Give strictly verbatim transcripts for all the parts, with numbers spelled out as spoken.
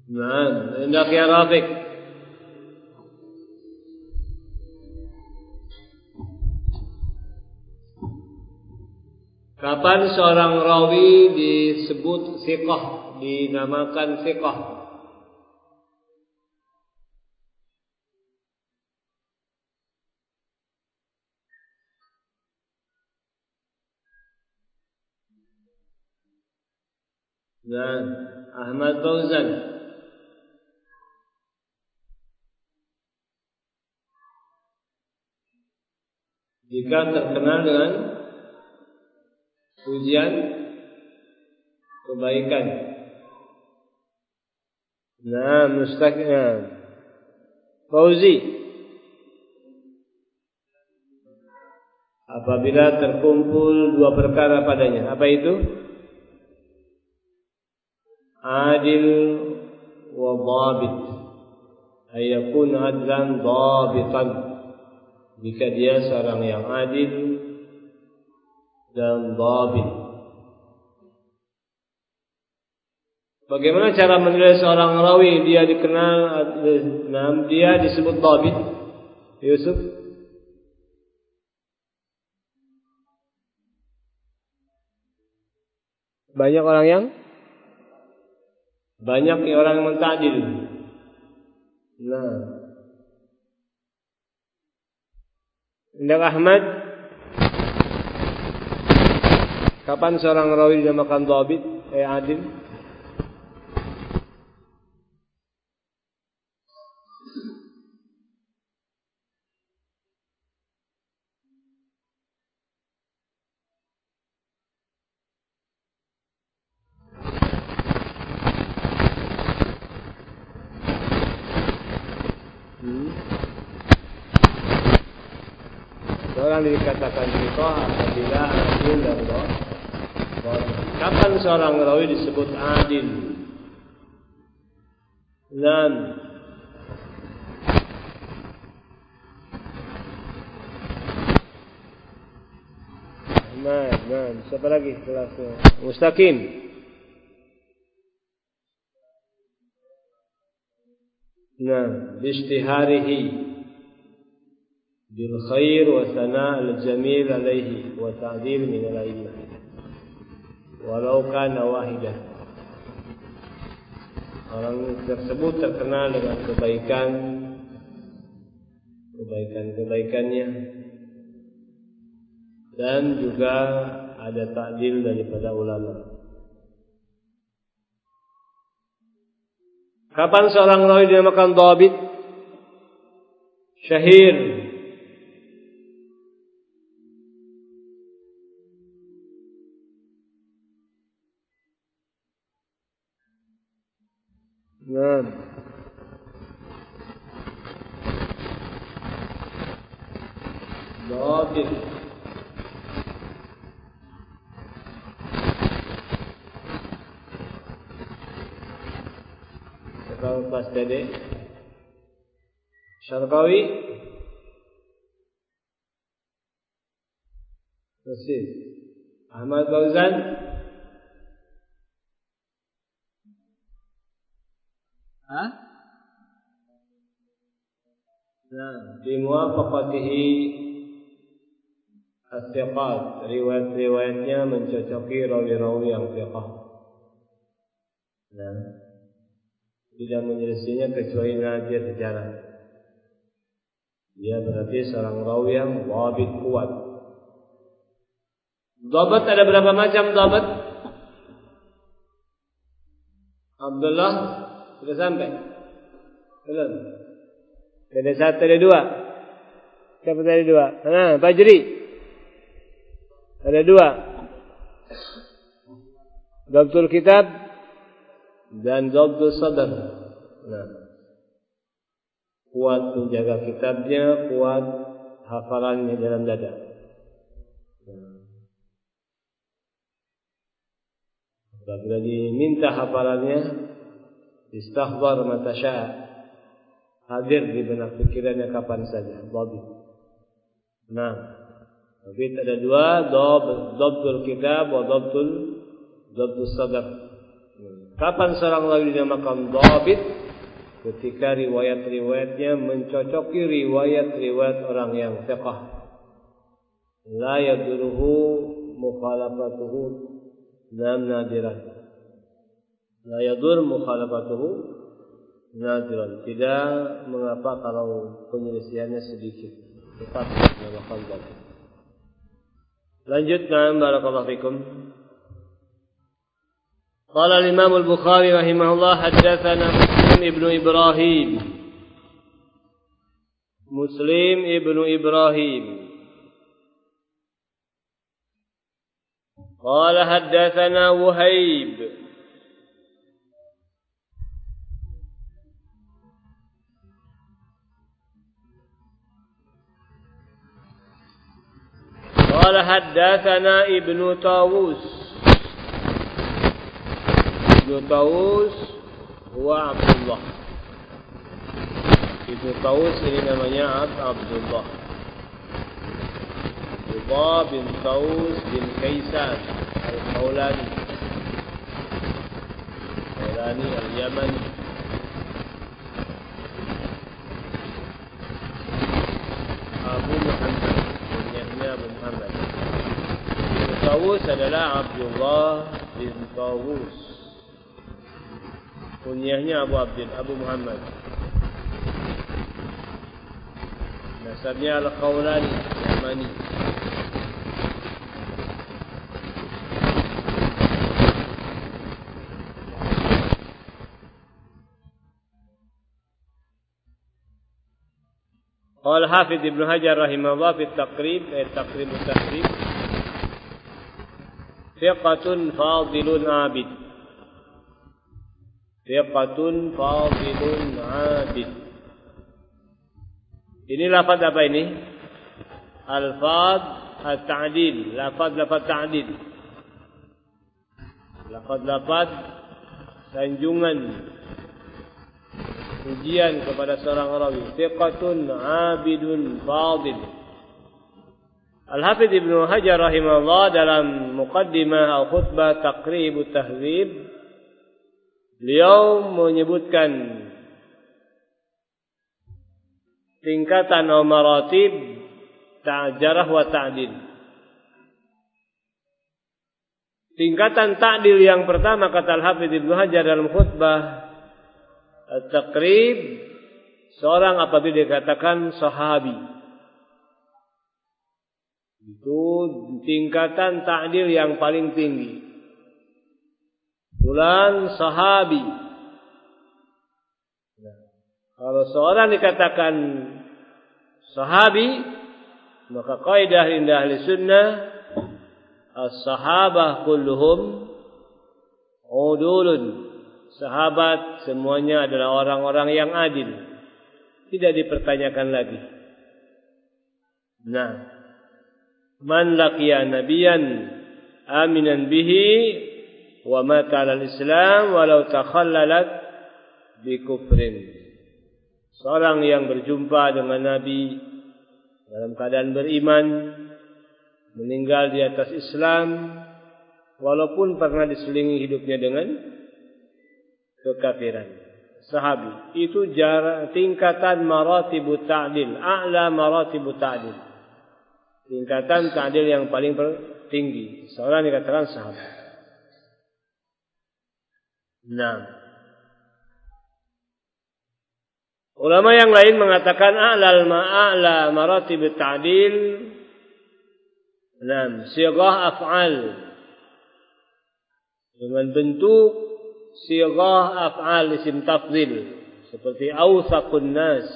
Nah, hendak ya Rafiq. Kapan seorang rawi disebut thiqah, dinamakan thiqah? Nah, Ahmad Fauzan. Jika terkenal dengan pujian kebaikan. Nah, mustaqim. Fauzi. Apabila terkumpul dua perkara padanya, apa itu? Adil wa dhabit. Ayakun adlan dhabitan. Jika dia seorang yang adil dan dhabit. Bagaimana cara menilai seorang rawi dia dikenal, dia disebut dhabit? Yusuf? Banyak orang yang banyak orang yang mentadil. Nah, Indah Ahmad, kapan seorang rawi dinamakan dhabit, eh adil? Hmm. Seorang dikatakan thiqah apabila adil dan dhabit. Kapan seorang rawi disebut adil? Nam. Nah, nah, siapa lagi kelasnya? Mustaqim. Nah, bishtiharihi bil khair wa sana' al jamil alaihi wa ta'dil min al a'immah walau kana wahidah. Orang tersebut terkenal dengan kebaikan kebaikan-kebaikannya dan juga ada ta'dil daripada ulama. Kapan seorang rawi dinamakan dhabit? Syahir. Nah. Dhabit. Kalau pas tadi Syarqawi Masih Ahmad Fauzan Hah? Nah, bimuwafaqatihi as-siqat, riwayat-riwayatnya mencocoki rawi-rawi yang thiqah. Nah, tidak menyelesainya kecuali nadir jarang. Dia berarti seorang rawi yang dhabit kuat. Dhabat ada berapa macam dhabat? Abdullah sudah sampai? Belum. Ada satu, ada dua. Siapa tadi dua? Nah, Fajri. Ada dua. Dhabtul kitab dan dhabtul sadr. Nah, kuat menjaga kitabnya, kuat hafalannya dalam dada. Apabila diminta hafalannya, istaghfar mata syaa, hadir di benak pikirannya kapan saja. Dhabit. Nah, dhabit ada dua, dhabtul kitab wa dhabtul dhabtul sadr. Kapan seorang rawi dinamakan dhabit? Ketika riwayat-riwayatnya mencocoki riwayat-riwayat orang yang thiqah. La yaduruhu mukhalafatuhu nam nadiran. La yadur mukhalafatuhu nadiran. Tidak mengapa kalau penyelisihannya sedikit. Tetap dinamakan dhabit. Lanjutkan, barakallahu fikum. Qala al-Imam al-Bukhari rahimahullah haddatsana Muslim ibnu Ibrahim. Muslim ibnu Ibrahim. Qala haddatsana Wuhaib. Qala haddatsana Ibnu Tawus. Ibnu Tawus huwa Abdullah. Ibnu Tawus ini namanya Abdullah. Abdullah bin Tawus bin Kaisan Al-Maulani. Maulani Al-Yamani. Abu Muhammad. Kunyahnya Abu Muhammad. Ibnu Tawus adalah Abdullah bin Tawus. Kunyahnya Abu Abdul Abu Muhammad. Nasabnya Al-Qawlani Yamani. Qala Hafidz Ibnu Hajar rahimahullah fi Taqrib eh Taqrib Tahrib. Thiqatun fadilun abid. Thiqatun fadilun abid. Ini lafaz apa ini? Al-faz at-ta'dil, lafaz-lafaz ta'dil. Lafaz-lafaz sanjungan, pujian kepada seorang rawi. Thiqatun abidun fadil. Al-Hafidz Ibnu Hajar rahimahullah dalam muqaddimah atau khutbah Taqrib Tahdzib, beliau menyebutkan tingkatan atau maratib ta'jarah wa ta'dil. Tingkatan ta'dil yang pertama kata Al-Hafidz Ibnu Hajar dalam khutbah At-Taqrib, seorang apabila dikatakan sahabi, itu tingkatan ta'dil yang paling tinggi. Fulan sahabi. Nah, kalau seorang dikatakan sahabi, maka kaidah indah ahli sunnah as-sahabah kulluhum udulun. Sahabat semuanya adalah orang-orang yang adil, tidak dipertanyakan lagi. Nah, man laqiya nabiyan aminan bihi wa mata al-islam walau takhallalat bi kufrin. Seorang yang berjumpa dengan Nabi dalam keadaan beriman, meninggal di atas Islam walaupun pernah diselingi hidupnya dengan kekafiran. Sahabi itu jarak tingkatan maratibut ta'dil, a'la maratibut ta'dil. Tingkatan ta'dil yang paling tinggi. Seorang dikatakan sahabat. Nah, ulama yang lain mengatakan a'lal ma'a'la maratibut ta'dil. Nah, sighah af'al dengan bentuk sighah af'al isim tafdhil seperti awsaqun nas,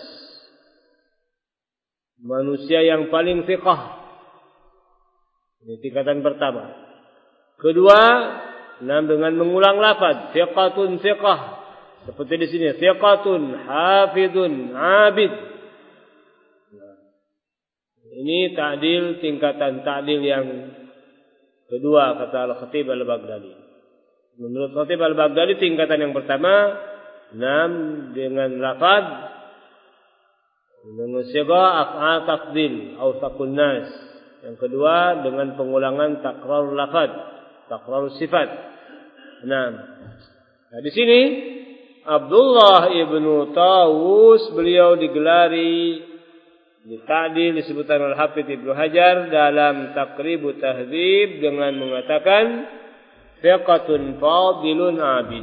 manusia yang paling thiqah. Ini tingkatan pertama. Kedua, nah, dengan mengulang lafaz thiqatun thiqah seperti di sini thiqatun hafidun abid. Nah, ini ta'dil, tingkatan ta'dil yang kedua kata Al-Khatib Al-Baghdadi. Menurut Khatib Al-Baghdadi tingkatan yang pertama enam dengan lafaz dengan sighah af'al tafdhil awsaqun nas. Yang kedua dengan pengulangan takrar lafaz, takrar sifat. enam. Nah, di sini Abdullah ibnu Tawus beliau digelari di ta'dil disebutkan oleh Hafidz Ibnu Hajar dalam Taqribut Tahdzib dengan mengatakan thiqatun fadilun abid.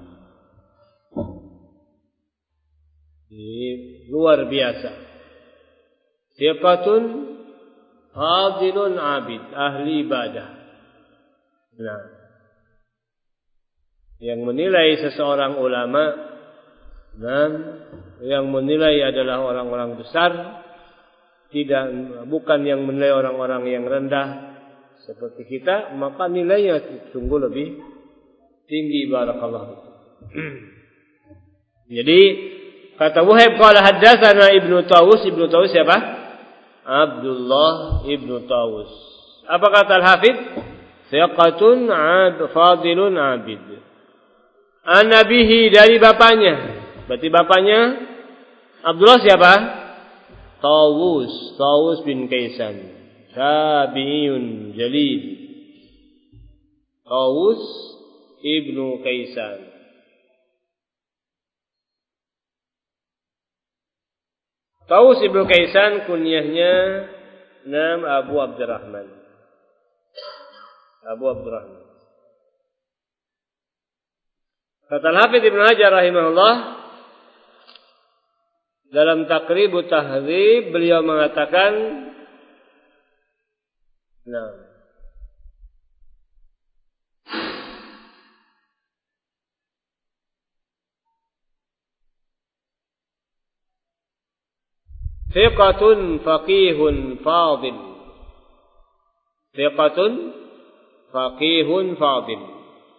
Ini luar biasa. Thiqatun fadilun abid, ahli ibadah. Nah, yang menilai seseorang ulama dan yang menilai adalah orang-orang besar, tidak bukan yang menilai orang-orang yang rendah seperti kita, maka nilainya sungguh lebih tinggi. Barakallahu. Jadi kata Wuhaib qala haddatsana Ibnu Tawus. Ibnu Tawus siapa? Abdullah Ibnu Tawus. Apa kata Al-Hafidz? Thiqatun 'ad fadilun 'abid. Anabihi dari bapaknya. Berarti bapaknya Abdullah siapa? Tawus, Tawus bin Kaisan, tabi'iyun jalil. Tawus ibnu Kaisan. Tawus ibnu Kaisan kunyahnya nam Abu Abdurrahman. Abu Abdurrahman. Kata Al-Hafidz Ibnu Hajar rahimahullah dalam Taqribut Tahdzib beliau mengatakan, nah, thiqatun faqihun fadil. Thiqatun faqihun fadil.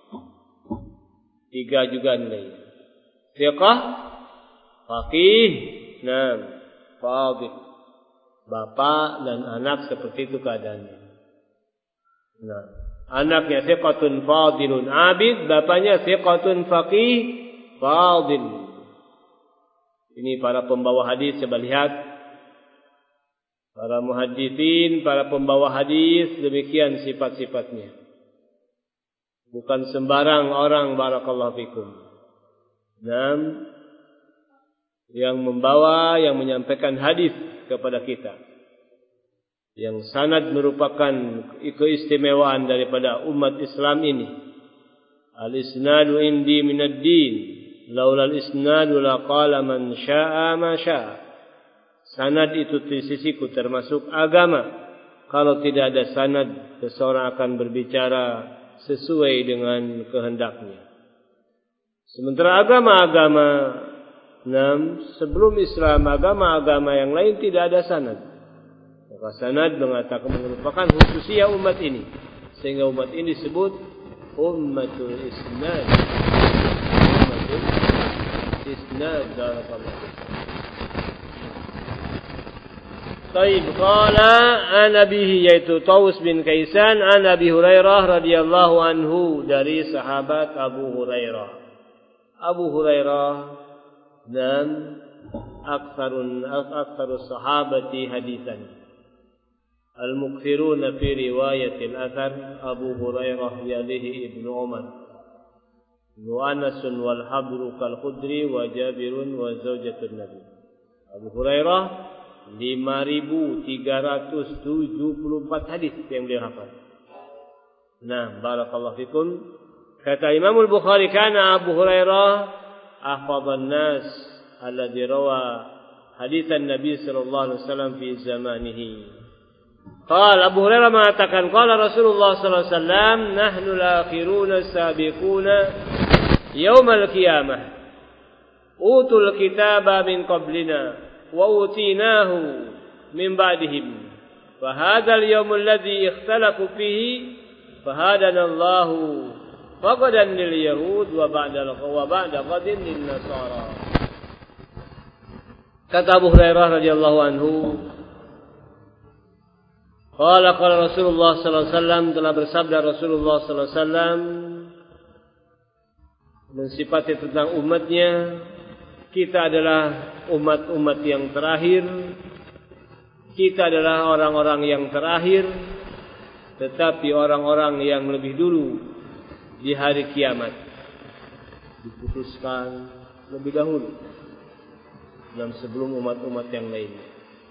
Tiga juga nilai. Thiqah, faqih, nah, fadil. Bapak dan anak seperti itu keadaannya. Nah, anaknya thiqatun fadilun abid, bapaknya thiqatun faqih fadil. Ini para pembawa hadis, coba lihat. Para muhaditsin, para pembawa hadis, demikian sifat-sifatnya. Bukan sembarang orang, barakallahu fikum. Dan yang membawa, yang menyampaikan hadis kepada kita. Yang sanad merupakan keistimewaan daripada umat Islam ini. Al-isnadu indi minad din. Laula al-isnadu laqala man syaa ma syaa. Sanad itu di sisiku termasuk agama. Kalau tidak ada sanad, seseorang akan berbicara sesuai dengan kehendaknya. Sementara agama-agama enam sebelum Islam, agama-agama yang lain tidak ada sanad. Maka sanad mengatakan merupakan khususiyah umat ini, sehingga umat ini disebut ummatul isnad. Ummatul isnad. Taib qala an abihi, yaitu Tawus bin Kaisan, an Abi Hurairah radhiyallahu anhu, dari sahabat Abu Hurairah. Abu Hurairah dan aktsarun aktsarus sahabati hadisan. Al-mukthiruna fi riwayatil athar Abu Hurairah yalihi Ibnu Umar. Wa Anas wal Habru kal Khudri wa Jabirun wa zaujatun Nabi. Abu Hurairah lima ribu tiga ratus tujuh puluh empat hadis yang beliau hafal. Nah, barakallahu fikum. Kata Imam Al-Bukhari, kana Abu Hurairah ahfadhan nas alladhi rawa haditsan Nabi sallallahu alaihi wasallam fi zamanihi. Qala Abu Hurairah mengatakan, qala Rasulullah sallallahu alaihi wasallam, nahnu al-akhiruna as-sabiquna yaumal qiyamah. Utul kitaba min qablina wa utinahu min ba'dihim. Fa hadzal yaumul ladzi ikhtalafu fihi fa hadana Allahu faqadan lil yahud wa ba'da wa ba'da qadin lin nasara. Kata Abu Hurairah radhiyallahu anhu, qala qala Rasulullah sallallahu alaihi wasallam, telah bersabda Rasulullah sallallahu alaihi wasallam mensifati tentang umatnya, kita adalah umat-umat yang terakhir, kita adalah orang-orang yang terakhir, tetapi orang-orang yang lebih dulu di hari kiamat. diputuskan lebih dahulu dan sebelum umat-umat yang lainnya.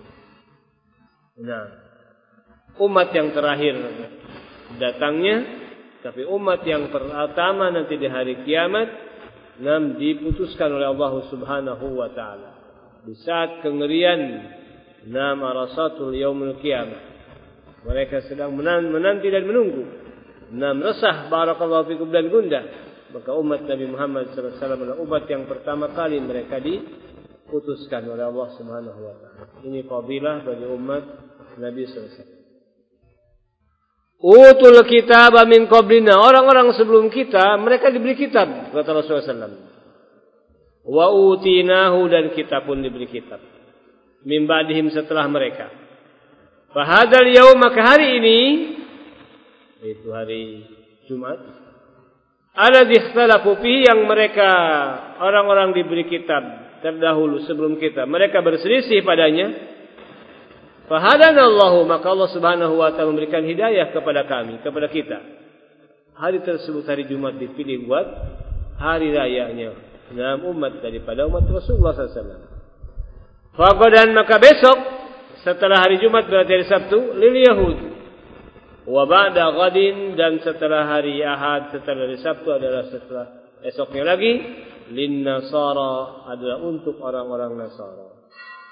Nah, umat yang terakhir datangnya, tapi umat yang pertama nanti di hari kiamat, nam diputuskan oleh Allah Subhanahu wa taala di saat kengerian nam arasatul yaumil qiyamah. Mereka sedang menanti dan menunggu, nam resah barakallahu fikum dan gundah. Maka umat Nabi Muhammad sallallahu alaihi wasallam adalah umat yang pertama kali mereka diputuskan oleh Allah Subhanahu wa taala. Ini fadilah bagi umat Nabi sallallahu alaihi wasallam. Utul kitab min qablina, orang-orang sebelum kita mereka diberi kitab, kata Rasulullah sallallahu alaihi wasallam. Wa utinahu, dan kita pun diberi kitab. Min ba'dihim, setelah mereka. Fa hadzal yaum, maka hari ini, itu hari Jumat, alladzi ikhtalafu fihi, yang mereka orang-orang diberi kitab terdahulu sebelum kita, mereka berselisih padanya. Fa hadanallahu, maka Allah Subhanahu wa taala memberikan hidayah kepada kami, kepada kita. Hari tersebut, hari Jumat, dipilih buat hari rayanya dalam umat daripada umat Rasulullah sallallahu alaihi wasallam. Faqadan, maka besok setelah hari Jumat berarti hari Sabtu, lil Yahud. Wa ba'da ghadin, dan setelah hari Ahad, setelah hari Sabtu adalah setelah esoknya lagi, lin Nasara, adalah untuk orang-orang Nasara.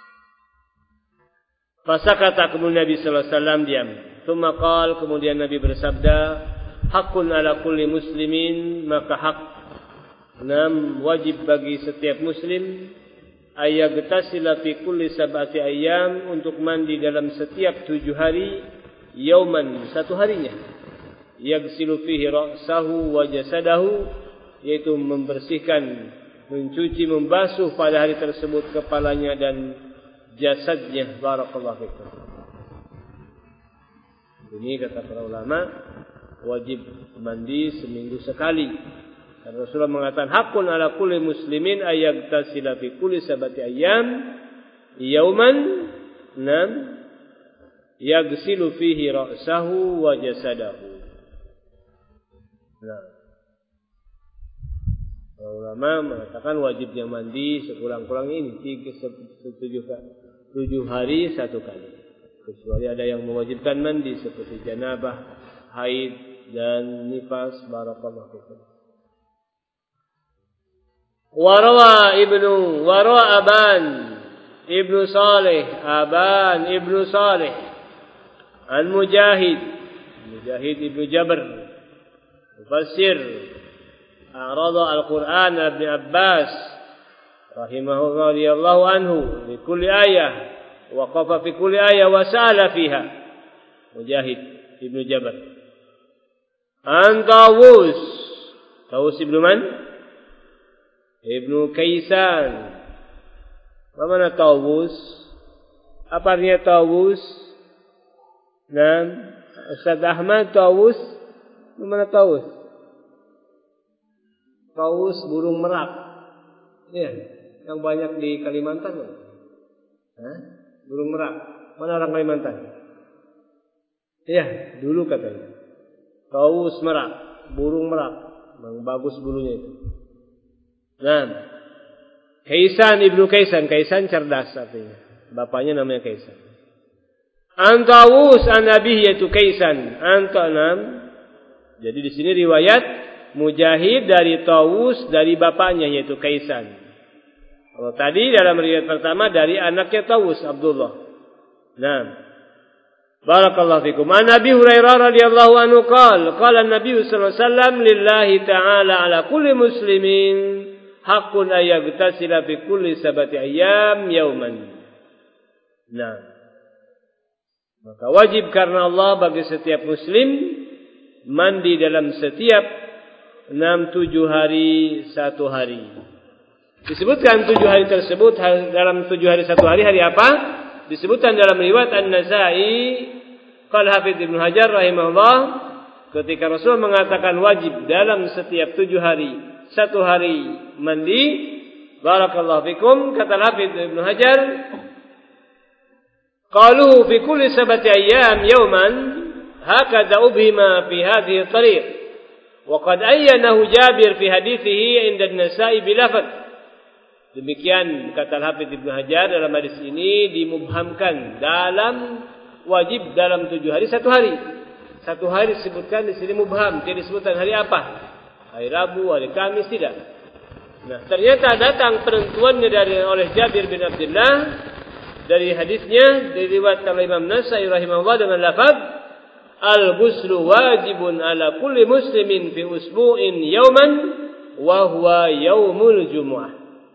Fasakata, kemudian Nabi sallallahu alaihi wasallam diam. Tsumma qala, kemudian Nabi bersabda, haqqun ala kulli muslimin, maka hak nam wajib bagi setiap muslim, ayyaghtasila fi kulli sab'ati ayyam, untuk mandi dalam setiap tujuh hari, yauman, satu harinya, yaghsilu fihi ra'sahu wa jasadahu, yaitu membersihkan, mencuci, membasuh pada hari tersebut kepalanya dan jasadnya. Barakallahu fikum. Ini kata para ulama, wajib mandi seminggu sekali. Dan Rasulullah mengatakan, hakun ala kulli muslimin ayyaghtasila fi kulli sab'ati ayyam yauman nam yaghsilu fihi ra'sahu wa jasadahu. Nah, para ulama mengatakan wajibnya mandi sekurang-kurangnya ini tiga tujuh tujuh hari satu kali. Kecuali ada yang mewajibkan mandi seperti janabah, haid dan nifas. Barakallahu fikum. Warawa ibnu warawa Aban ibnu Salih Aban ibnu Salih an Mujahid Mujahid ibnu Jabr mufassir arada al-Quran Ibn Abbas rahimahullah radhiyallahu anhu fi kulli ayah waqafa fi kulli ayah wa sa'ala fiha. Mujahid ibnu Jabr an Tawus Tawus ibnu man? Ibnu Kaisan. Bagaimana Tawus? Apa artinya Tawus? Nah, Ustaz Ahmad, Tawus, bagaimana Tawus? Tawus burung merak. Ya, yang banyak di Kalimantan. Hah? Burung merak. Mana orang Kalimantan? Ya, dulu katanya. Tawus merak, burung merak. Yang bagus bulunya itu. Nah, Kaisan ibnu Kaisan, Kaisan cerdas artinya. Bapaknya namanya Kaisan. Antawus an abihi, yaitu Kaisan. Antanam. Jadi di sini riwayat Mujahid dari Tawus dari bapaknya yaitu Kaisan. Kalau tadi dalam riwayat pertama dari anaknya Tawus, Abdullah. Nah, barakallahu fikum. An Abi Hurairah radhiyallahu anhu qala qala an-nabiy sallallahu alaihi wasallam lillahi ta'ala ala kulli muslimin hakun ayaghtasila fi kulli sabati ayyam yauman. Nah, maka wajib karena Allah bagi setiap muslim mandi dalam setiap enam tujuh hari satu hari. Disebutkan tujuh hari tersebut dalam tujuh hari satu hari hari apa? Disebutkan dalam riwayat An-Nasa'i qala Hafidz Ibnu Hajar rahimahullah, ketika Rasul mengatakan wajib dalam setiap tujuh hari satu hari mandi, barakallahu fikum, kata Hafidz Ibnu Hajar, qalu fi kulli sabati ayyam yawman hakadha ubhima fi hadhihi tariq Wa qad ayyanahu Jabir fi hadithihi 'inda an-Nasa'i bilafadz. Demikian kata Al-Hafidz Ibnu Hajar dalam hadis ini dimubhamkan dalam wajib dalam tujuh hari satu hari. Satu hari disebutkan di sini mubham, tidak disebutkan hari apa. Hari Rabu, hari Kamis tidak. Nah, ternyata datang penentuannya dari oleh Jabir bin Abdullah dari hadisnya diriwayatkan oleh Imam Nasa'i rahimahullah dengan lafaz al-ghuslu wajibun ala kulli muslimin fi usbu'in yawman wa huwa yaumul jumu'ah.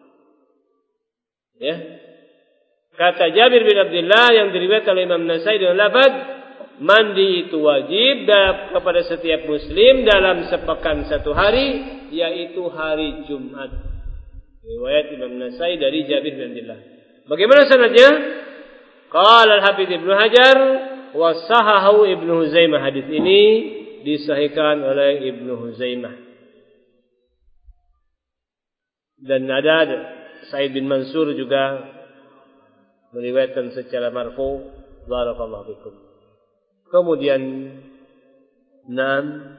Ya. Kata Jabir bin Abdullah yang diriwayatkan oleh Imam Nasa'i dengan lafaz mandi itu wajib kepada setiap muslim dalam sepekan satu hari, yaitu hari Jumat. Riwayat Imam Nasa'i dari Jabir bin Abdullah. Bagaimana sanadnya? Qala Al-Hafidz Ibnu Hajar wa sahahu Ibnu Huzaimah. Hadis ini disahihkan oleh Ibnu Huzaimah. Dan ada Sa'id bin Mansur juga meriwayatkan secara marfu. Barakallahu fikum. Kemudian enam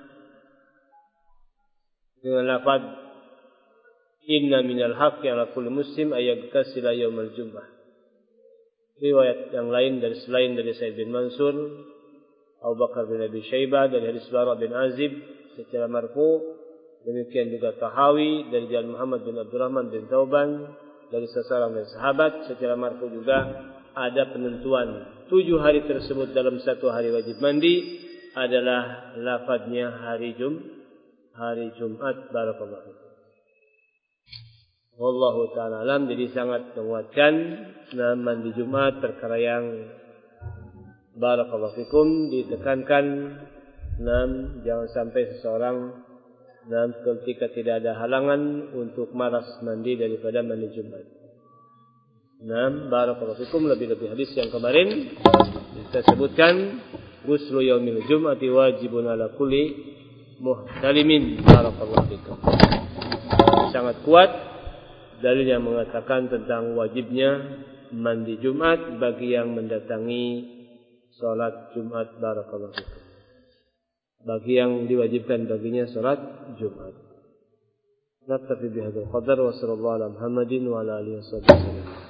dengan lafaz inna minal haqqi ala kulli muslim ayaghtasila yaumal jum'ah. Riwayat yang lain dari selain dari Sa'id bin Mansur, Abu Bakar bin Abi Syaibah dari hadis Bara bin Azib secara marfu. Demikian juga Tahawi dari jalan Muhammad bin Abdurrahman bin Tauban dari seseorang dari sahabat secara marfu juga ada penentuan tujuh hari tersebut dalam satu hari wajib mandi adalah lafadznya hari Jum hari Jumat. Barakallahu fikum. Wallahu ta'ala alam. Jadi sangat menguatkan nah, mandi Jumat perkara yang barakallahu fikum ditekankan. Nah, jangan sampai seseorang nah, ketika tidak ada halangan untuk malas mandi daripada mandi Jumat. Nah, barakallahu fikum. Lebih-lebih hadis yang kemarin kita sebutkan ghuslu yaumil jum'ati wajibun ala kulli muhtalimin. Barakallahu fikum. Sangat kuat dalil yang mengatakan tentang wajibnya mandi Jumat bagi yang mendatangi salat Jumat. Barakallahu fikum. Bagi yang diwajibkan baginya salat Jumat. Naktafi bihadzal qadar wa sallallahu ala Muhammadin wa ala alihi wasallam.